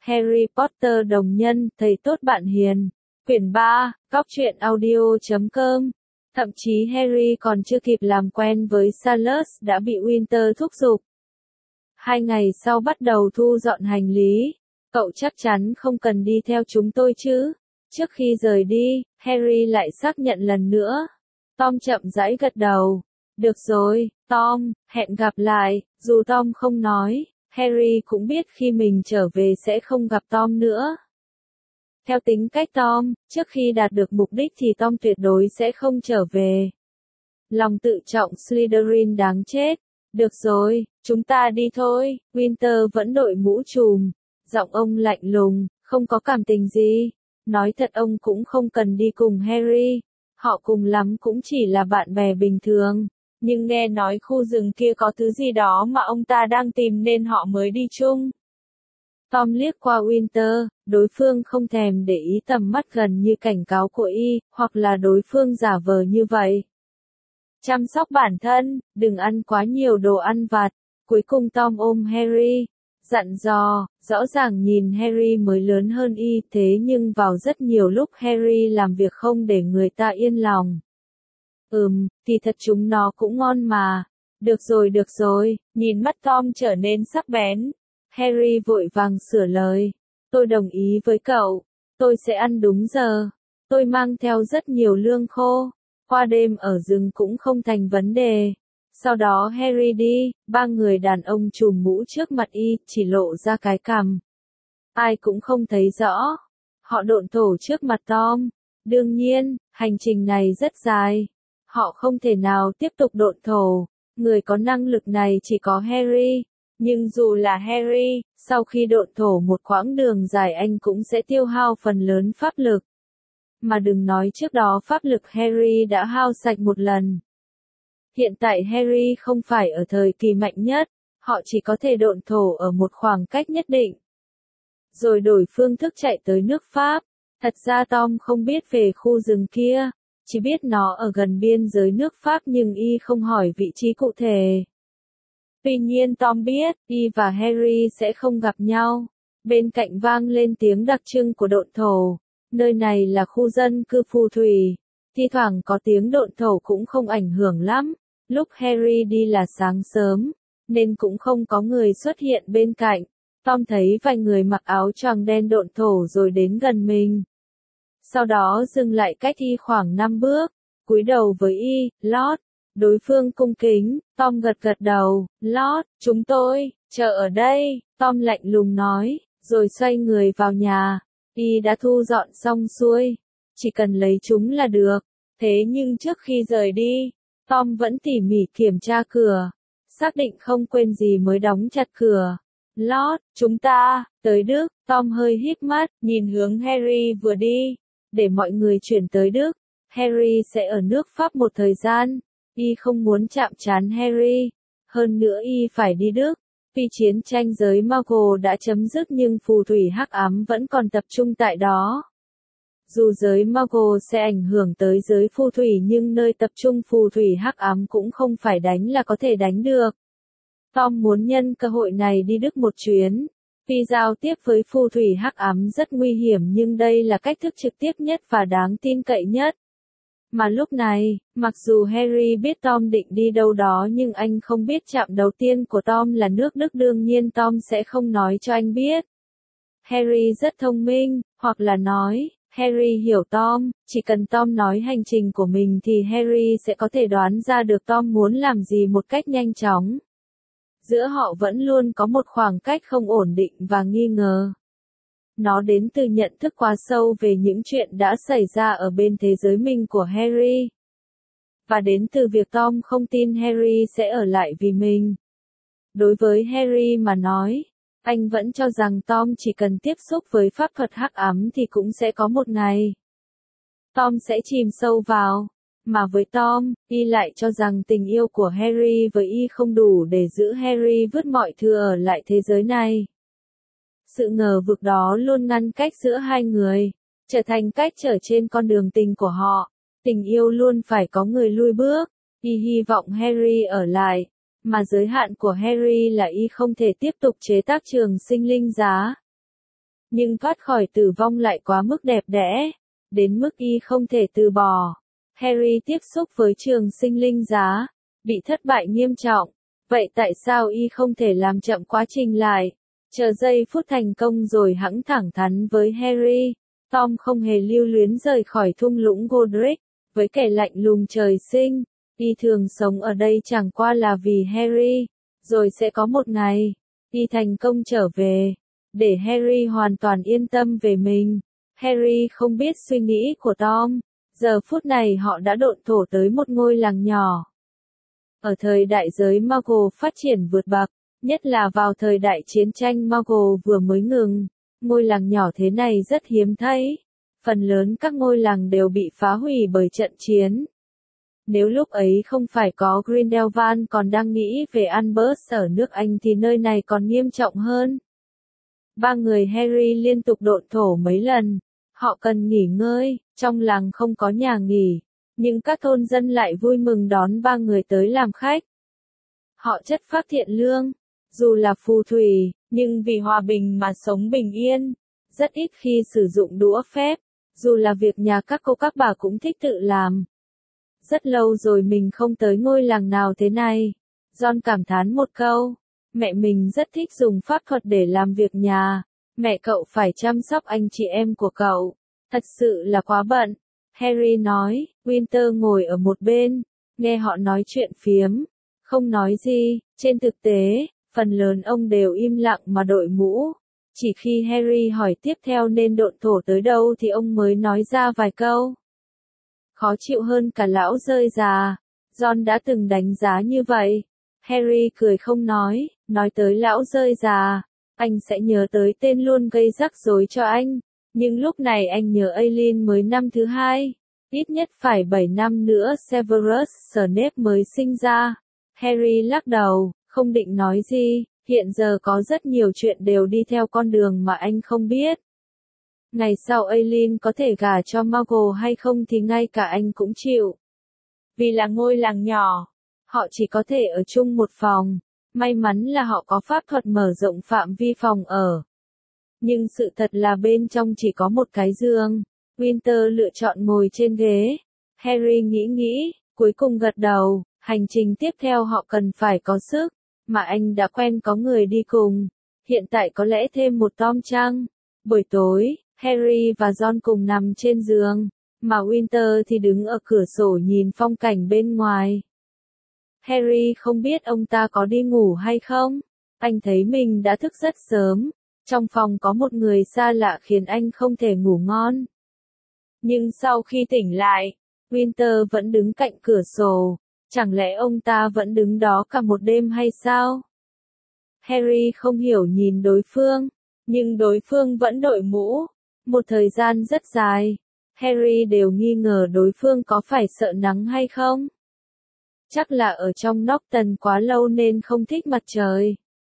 Harry Potter đồng nhân, thầy tốt bạn hiền. Quyển 3, góc truyện audio.com. Thậm chí Harry còn chưa kịp làm quen với Salus đã bị Winter thúc giục. 2 ngày sau bắt đầu thu dọn hành lý. Cậu chắc chắn không cần đi theo chúng tôi chứ? Trước khi rời đi, Harry lại xác nhận lần nữa. Tom chậm rãi gật đầu. Được rồi, Tom, hẹn gặp lại. Dù Tom không nói, Harry cũng biết khi mình trở về sẽ không gặp Tom nữa. Theo tính cách Tom, trước khi đạt được mục đích thì Tom tuyệt đối sẽ không trở về. Lòng tự trọng Slytherin đáng chết. Được rồi, chúng ta đi thôi. Winter vẫn đội mũ trùm. Giọng ông lạnh lùng, không có cảm tình gì. Nói thật ông cũng không cần đi cùng Harry. Họ cùng lắm cũng chỉ là bạn bè bình thường. Nhưng nghe nói khu rừng kia có thứ gì đó mà ông ta đang tìm nên họ mới đi chung. Tom liếc qua Winter, đối phương không thèm để ý tầm mắt gần như cảnh cáo của y, hoặc là đối phương giả vờ như vậy. Chăm sóc bản thân, đừng ăn quá nhiều đồ ăn vặt. Cuối cùng Tom ôm Harry, dặn dò, rõ ràng nhìn Harry mới lớn hơn y thế nhưng vào rất nhiều lúc Harry làm việc không để người ta yên lòng. Thì thật chúng nó cũng ngon mà. Được rồi, nhìn mắt Tom trở nên sắc bén. Harry vội vàng sửa lời. Tôi đồng ý với cậu. Tôi sẽ ăn đúng giờ. Tôi mang theo rất nhiều lương khô. Qua đêm ở rừng cũng không thành vấn đề. Sau đó Harry đi, 3 người đàn ông trùm mũ trước mặt y, chỉ lộ ra cái cằm. Ai cũng không thấy rõ. Họ độn thổ trước mặt Tom. Đương nhiên, hành trình này rất dài. Họ không thể nào tiếp tục độn thổ. Người có năng lực này chỉ có Harry. Nhưng dù là Harry, sau khi độn thổ một quãng đường dài anh cũng sẽ tiêu hao phần lớn pháp lực. Mà đừng nói trước đó pháp lực Harry đã hao sạch một lần. Hiện tại Harry không phải ở thời kỳ mạnh nhất, họ chỉ có thể độn thổ ở một khoảng cách nhất định. Rồi đổi phương thức chạy tới nước Pháp. Thật ra Tom không biết về khu rừng kia, chỉ biết nó ở gần biên giới nước Pháp nhưng y không hỏi vị trí cụ thể. Tuy nhiên Tom biết, y và Harry sẽ không gặp nhau. Bên cạnh vang lên tiếng đặc trưng của độn thổ. Nơi này là khu dân cư phù thủy. Thi thoảng có tiếng độn thổ cũng không ảnh hưởng lắm. Lúc Harry đi là sáng sớm, nên cũng không có người xuất hiện bên cạnh. Tom thấy vài người mặc áo choàng đen độn thổ rồi đến gần mình. Sau đó dừng lại cách y khoảng 5 bước, cúi đầu với y, Lord. Đối phương cung kính, Tom gật đầu, Lord, chúng tôi, chờ ở đây, Tom lạnh lùng nói, rồi xoay người vào nhà. Y đã thu dọn xong xuôi, chỉ cần lấy chúng là được. Thế nhưng trước khi rời đi, Tom vẫn tỉ mỉ kiểm tra cửa, xác định không quên gì mới đóng chặt cửa. Lord, chúng ta, tới Đức. Tom hơi híp mắt, nhìn hướng Harry vừa đi. Để mọi người chuyển tới Đức, Harry sẽ ở nước Pháp một thời gian. Y không muốn chạm trán Harry. Hơn nữa y phải đi Đức. Tuy chiến tranh giới Muggle đã chấm dứt nhưng phù thủy hắc ám vẫn còn tập trung tại đó. Dù giới Muggle sẽ ảnh hưởng tới giới phù thủy nhưng nơi tập trung phù thủy hắc ám cũng không phải đánh là có thể đánh được. Tom muốn nhân cơ hội này đi Đức một chuyến. Tuy giao tiếp với phù thủy hắc ám rất nguy hiểm nhưng đây là cách thức trực tiếp nhất và đáng tin cậy nhất. Mà lúc này, mặc dù Harry biết Tom định đi đâu đó nhưng anh không biết trạm đầu tiên của Tom là nước Đức, đương nhiên Tom sẽ không nói cho anh biết. Harry rất thông minh, hoặc là nói, Harry hiểu Tom, chỉ cần Tom nói hành trình của mình thì Harry sẽ có thể đoán ra được Tom muốn làm gì một cách nhanh chóng. Giữa họ vẫn luôn có một khoảng cách không ổn định và nghi ngờ. Nó đến từ nhận thức quá sâu về những chuyện đã xảy ra ở bên thế giới mình của Harry. Và đến từ việc Tom không tin Harry sẽ ở lại vì mình. Đối với Harry mà nói, anh vẫn cho rằng Tom chỉ cần tiếp xúc với pháp thuật hắc ám thì cũng sẽ có một ngày Tom sẽ chìm sâu vào. Mà với Tom, y lại cho rằng tình yêu của Harry với y không đủ để giữ Harry vứt mọi thứ ở lại thế giới này. Sự ngờ vực đó luôn ngăn cách giữa hai người, trở thành cách trở trên con đường tình của họ. Tình yêu luôn phải có người lui bước. Y hy vọng Harry ở lại, mà giới hạn của Harry là y không thể tiếp tục chế tác trường sinh linh giá. Nhưng thoát khỏi tử vong lại quá mức đẹp đẽ, đến mức y không thể từ bỏ. Harry tiếp xúc với trường sinh linh giá, bị thất bại nghiêm trọng. Vậy tại sao y không thể làm chậm quá trình lại? Chờ giây phút thành công rồi hẵng thẳng thắn với Harry. Tom không hề lưu luyến rời khỏi thung lũng Godric, với kẻ lạnh lùng trời sinh. Y thường sống ở đây chẳng qua là vì Harry, rồi sẽ có một ngày, y thành công trở về, để Harry hoàn toàn yên tâm về mình. Harry không biết suy nghĩ của Tom, giờ phút này họ đã độn thổ tới một ngôi làng nhỏ. Ở thời đại giới Muggle phát triển vượt bậc, nhất là vào thời đại chiến tranh Muggle vừa mới ngừng, ngôi làng nhỏ thế này rất hiếm thấy. Phần lớn các ngôi làng đều bị phá hủy bởi trận chiến. Nếu lúc ấy không phải có Grindelwald còn đang nghĩ về Albus ở nước Anh thì nơi này còn nghiêm trọng hơn. Ba người Harry liên tục độn thổ mấy lần. Họ cần nghỉ ngơi, trong làng không có nhà nghỉ, nhưng các thôn dân lại vui mừng đón ba người tới làm khách. Họ chất phác thiện lương, dù là phù thủy, nhưng vì hòa bình mà sống bình yên, rất ít khi sử dụng đũa phép, dù là việc nhà các cô các bà cũng thích tự làm. Rất lâu rồi mình không tới ngôi làng nào thế này. John cảm thán một câu, mẹ mình rất thích dùng pháp thuật để làm việc nhà, mẹ cậu phải chăm sóc anh chị em của cậu, thật sự là quá bận. Harry nói, Winter ngồi ở một bên, nghe họ nói chuyện phiếm, không nói gì. Trên thực tế, phần lớn ông đều im lặng mà đội mũ. Chỉ khi Harry hỏi tiếp theo nên độn thổ tới đâu thì ông mới nói ra vài câu. Khó chịu hơn cả lão rơi già. John đã từng đánh giá như vậy. Harry cười không nói tới lão rơi già, anh sẽ nhớ tới tên luôn gây rắc rối cho anh. Nhưng lúc này anh nhớ Aileen mới năm thứ 2. Ít nhất phải 7 năm nữa Severus Snape mới sinh ra. Harry lắc đầu, không định nói gì. Hiện giờ có rất nhiều chuyện đều đi theo con đường mà anh không biết. Ngày sau Aileen có thể gả cho Muggle hay không thì ngay cả anh cũng chịu. Vì là ngôi làng nhỏ, họ chỉ có thể ở chung một phòng. May mắn là họ có pháp thuật mở rộng phạm vi phòng ở. Nhưng sự thật là bên trong chỉ có một cái giường. Winter lựa chọn ngồi trên ghế. Harry nghĩ, cuối cùng gật đầu. Hành trình tiếp theo họ cần phải có sức, mà anh đã quen có người đi cùng. Hiện tại có lẽ thêm một Tom chăng? Buổi tối, Harry và John cùng nằm trên giường, mà Winter thì đứng ở cửa sổ nhìn phong cảnh bên ngoài. Harry không biết ông ta có đi ngủ hay không. Anh thấy mình đã thức rất sớm. Trong phòng có một người xa lạ khiến anh không thể ngủ ngon. Nhưng sau khi tỉnh lại, Winter vẫn đứng cạnh cửa sổ. Chẳng lẽ ông ta vẫn đứng đó cả một đêm hay sao? Harry không hiểu nhìn đối phương, nhưng đối phương vẫn đội mũ. Một thời gian rất dài, Harry đều nghi ngờ đối phương có phải sợ nắng hay không. Chắc là ở trong Norton quá lâu nên không thích mặt trời.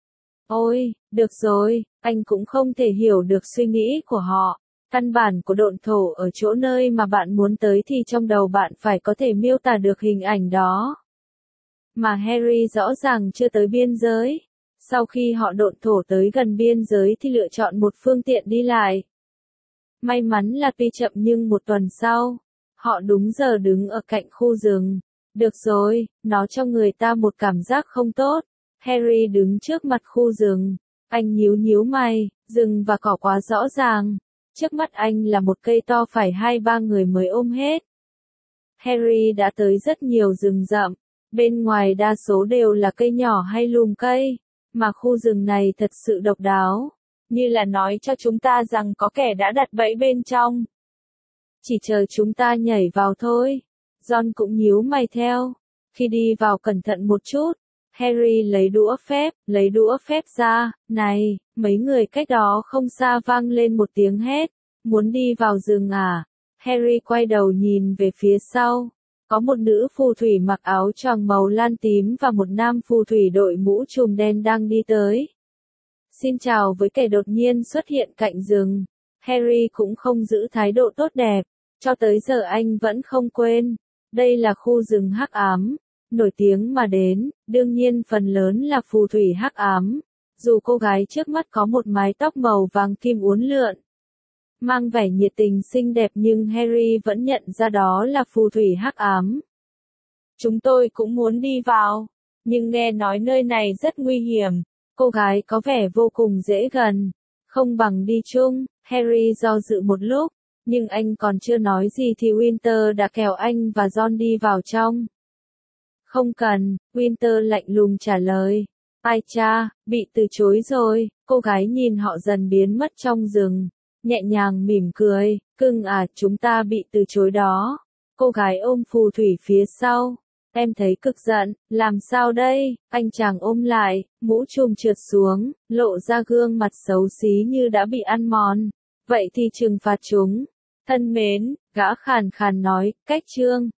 Ôi, được rồi, anh cũng không thể hiểu được suy nghĩ của họ. Căn bản của độn thổ ở chỗ nơi mà bạn muốn tới thì trong đầu bạn phải có thể miêu tả được hình ảnh đó. Mà Harry rõ ràng chưa tới biên giới. Sau khi họ độn thổ tới gần biên giới thì lựa chọn một phương tiện đi lại. May mắn là tuy chậm nhưng một tuần sau, họ đúng giờ đứng ở cạnh khu rừng. Được rồi, nó cho người ta một cảm giác không tốt. Harry đứng trước mặt khu rừng. Anh nhíu mày, rừng và cỏ quá rõ ràng. Trước mắt anh là một cây to phải 2-3 người mới ôm hết. Harry đã tới rất nhiều rừng rậm. Bên ngoài đa số đều là cây nhỏ hay lùm cây. Mà khu rừng này thật sự độc đáo. Như là nói cho chúng ta rằng có kẻ đã đặt bẫy bên trong. Chỉ chờ chúng ta nhảy vào thôi. John cũng nhíu mày theo. Khi đi vào cẩn thận một chút, Harry lấy đũa phép ra. Này, mấy người cách đó không xa vang lên một tiếng hét. Muốn đi vào rừng à? Harry quay đầu nhìn về phía sau. Có một nữ phù thủy mặc áo choàng màu lan tím và một nam phù thủy đội mũ trùm đen đang đi tới. Xin chào với kẻ đột nhiên xuất hiện cạnh rừng. Harry cũng không giữ thái độ tốt đẹp. Cho tới giờ anh vẫn không quên. Đây là khu rừng hắc ám. Nổi tiếng mà đến, đương nhiên phần lớn là phù thủy hắc ám. dù cô gái trước mắt có một mái tóc màu vàng kim uốn lượn, mang vẻ nhiệt tình xinh đẹp nhưng Harry vẫn nhận ra đó là phù thủy hắc ám. Chúng tôi cũng muốn đi vào, nhưng nghe nói nơi này rất nguy hiểm. Cô gái có vẻ vô cùng dễ gần. Không bằng đi chung, Harry do dự một lúc, nhưng anh còn chưa nói gì thì Winter đã kéo anh và Ron đi vào trong. Không cần, Winter lạnh lùng trả lời. Ai cha, bị từ chối rồi, cô gái nhìn họ dần biến mất trong rừng, nhẹ nhàng mỉm cười, cưng à, chúng ta bị từ chối đó. Cô gái ôm phù thủy phía sau. Em thấy cực giận, làm sao đây? Anh chàng ôm lại, mũ trùm trượt xuống, lộ ra gương mặt xấu xí như đã bị ăn mòn. Vậy thì trừng phạt chúng. Thân mến, gã khàn khàn nói, cách chương.